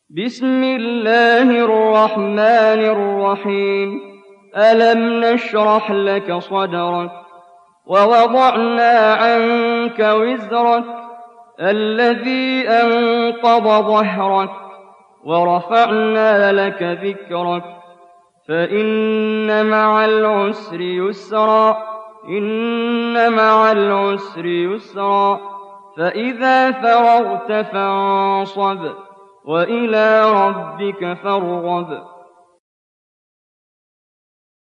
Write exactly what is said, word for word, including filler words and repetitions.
بسم الله الرحمن الرحيم ألم نشرح لك صدرك ووضعنا عنك وزرك الذي أنقض ظهرك ورفعنا لك ذكرك فإن مع العسر يسرا إن مع العسر يسرا فإذا فرغت فانصب وإلى ربك فارغب